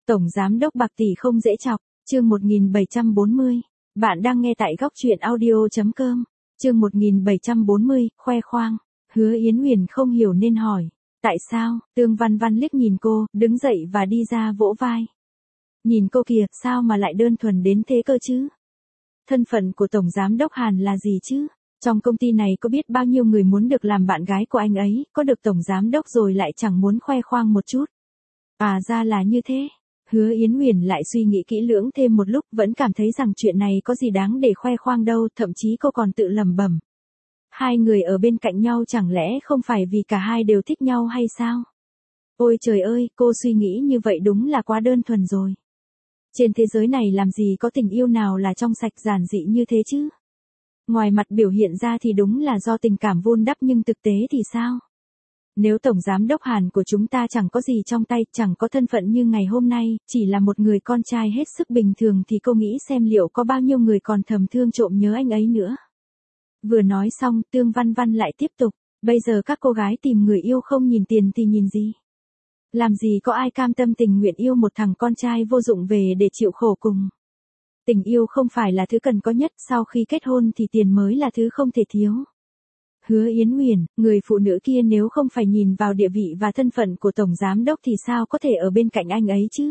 Tổng giám đốc bạc tỷ không dễ chọc, chương 1740. Bạn đang nghe tại góc truyện audio.com. Chương 1740, khoe khoang. Hứa Yến Huyền không hiểu nên hỏi. Tại sao? Tương Văn Văn liếc nhìn cô, đứng dậy và đi ra vỗ vai. Nhìn cô kìa, sao mà lại đơn thuần đến thế cơ chứ? Thân phận của Tổng Giám đốc Hàn là gì chứ? Trong công ty này có biết bao nhiêu người muốn được làm bạn gái của anh ấy, có được Tổng Giám đốc rồi lại chẳng muốn khoe khoang một chút. À ra là như thế. Hứa Yến Huyền lại suy nghĩ kỹ lưỡng thêm một lúc, vẫn cảm thấy rằng chuyện này có gì đáng để khoe khoang đâu, thậm chí cô còn tự lẩm bẩm. Hai người ở bên cạnh nhau chẳng lẽ không phải vì cả hai đều thích nhau hay sao? Ôi trời ơi, cô suy nghĩ như vậy đúng là quá đơn thuần rồi. Trên thế giới này làm gì có tình yêu nào là trong sạch giản dị như thế chứ? Ngoài mặt biểu hiện ra thì đúng là do tình cảm vun đắp, nhưng thực tế thì sao? Nếu Tổng Giám đốc Hàn của chúng ta chẳng có gì trong tay, chẳng có thân phận như ngày hôm nay, chỉ là một người con trai hết sức bình thường thì cô nghĩ xem liệu có bao nhiêu người còn thầm thương trộm nhớ anh ấy nữa. Vừa nói xong, Tương Văn Văn lại tiếp tục, bây giờ các cô gái tìm người yêu không nhìn tiền thì nhìn gì? Làm gì có ai cam tâm tình nguyện yêu một thằng con trai vô dụng về để chịu khổ cùng. Tình yêu không phải là thứ cần có nhất, sau khi kết hôn thì tiền mới là thứ không thể thiếu. Hứa Yến Huyền, người phụ nữ kia nếu không phải nhìn vào địa vị và thân phận của Tổng Giám đốc thì sao có thể ở bên cạnh anh ấy chứ?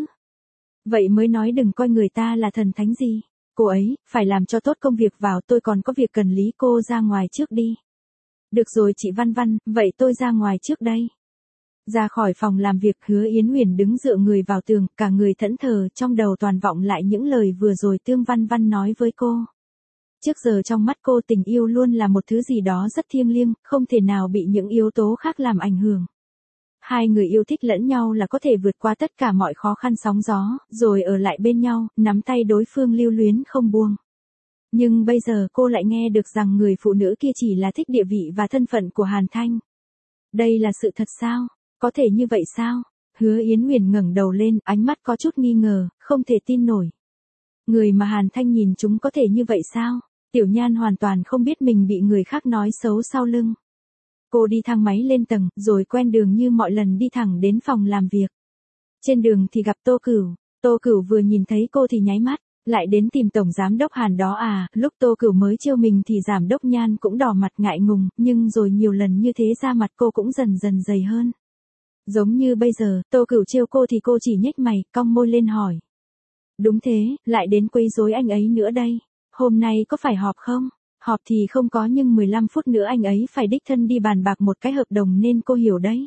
Vậy mới nói đừng coi người ta là thần thánh gì. Cô ấy, phải làm cho tốt công việc vào, tôi còn có việc cần lý, cô ra ngoài trước đi. Được rồi chị Văn Văn, vậy tôi ra ngoài trước đây. Ra khỏi phòng làm việc, Hứa Yến Huyền đứng dựa người vào tường, cả người thẫn thờ, trong đầu toàn vọng lại những lời vừa rồi Tương Văn Văn nói với cô. Trước giờ trong mắt cô tình yêu luôn là một thứ gì đó rất thiêng liêng, không thể nào bị những yếu tố khác làm ảnh hưởng. Hai người yêu thích lẫn nhau là có thể vượt qua tất cả mọi khó khăn sóng gió, rồi ở lại bên nhau, nắm tay đối phương lưu luyến không buông. Nhưng bây giờ cô lại nghe được rằng người phụ nữ kia chỉ là thích địa vị và thân phận của Hàn Thanh. Đây là sự thật sao? Có thể như vậy sao? Hứa Yến Huyền ngẩng đầu lên, ánh mắt có chút nghi ngờ, không thể tin nổi. Người mà Hàn Thanh nhìn chúng có thể như vậy sao? Tiểu Nhan hoàn toàn không biết mình bị người khác nói xấu sau lưng. Cô đi thang máy lên tầng, rồi quen đường như mọi lần đi thẳng đến phòng làm việc. Trên đường thì gặp Tô Cửu. Tô Cửu vừa nhìn thấy cô thì nháy mắt, lại đến tìm Tổng Giám đốc Hàn đó à? Lúc Tô Cửu mới trêu mình thì Giám đốc Nhan cũng đỏ mặt ngại ngùng, nhưng rồi nhiều lần như thế da mặt cô cũng dần dần dày hơn. Giống như bây giờ, Tô Cửu trêu cô thì cô chỉ nhếch mày, cong môi lên hỏi. Đúng thế, lại đến quấy rối anh ấy nữa đây. Hôm nay có phải họp không? Họp thì không có, nhưng 15 phút nữa anh ấy phải đích thân đi bàn bạc một cái hợp đồng nên cô hiểu đấy.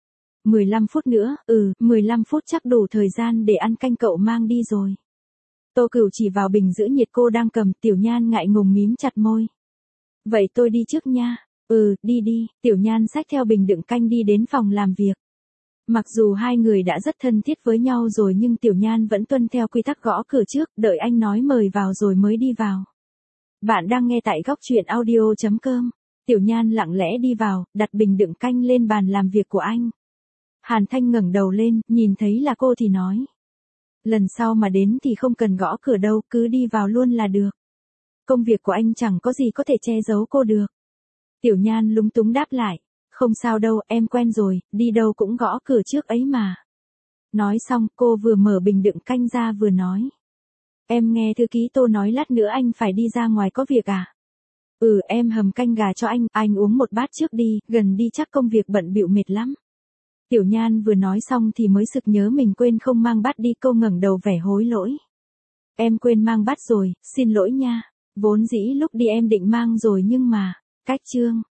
15 phút nữa, 15 phút chắc đủ thời gian để ăn canh cậu mang đi rồi. Tô Cửu chỉ vào bình giữ nhiệt cô đang cầm, Tiểu Nhan ngại ngùng mím chặt môi. Vậy tôi đi trước nha. Đi đi, Tiểu Nhan xách theo bình đựng canh đi đến phòng làm việc. Mặc dù hai người đã rất thân thiết với nhau rồi nhưng Tiểu Nhan vẫn tuân theo quy tắc gõ cửa trước, đợi anh nói mời vào rồi mới đi vào. Bạn đang nghe tại góc truyện audio.com. Tiểu Nhan lặng lẽ đi vào, đặt bình đựng canh lên bàn làm việc của anh. Hàn Thanh ngẩng đầu lên, nhìn thấy là cô thì nói. Lần sau mà đến thì không cần gõ cửa đâu, cứ đi vào luôn là được. Công việc của anh chẳng có gì có thể che giấu cô được. Tiểu Nhan lúng túng đáp lại. Không sao đâu, em quen rồi, đi đâu cũng gõ cửa trước ấy mà. Nói xong, cô vừa mở bình đựng canh ra vừa nói. Em nghe thư ký Tô nói lát nữa anh phải đi ra ngoài có việc à? Em hầm canh gà cho anh uống một bát trước đi, gần đi chắc công việc bận bịu mệt lắm. Tiểu Nhan vừa nói xong thì mới sực nhớ mình quên không mang bát đi, cô ngẩng đầu vẻ hối lỗi. Em quên mang bát rồi, xin lỗi nha. Vốn dĩ lúc đi em định mang rồi nhưng mà, cách chương.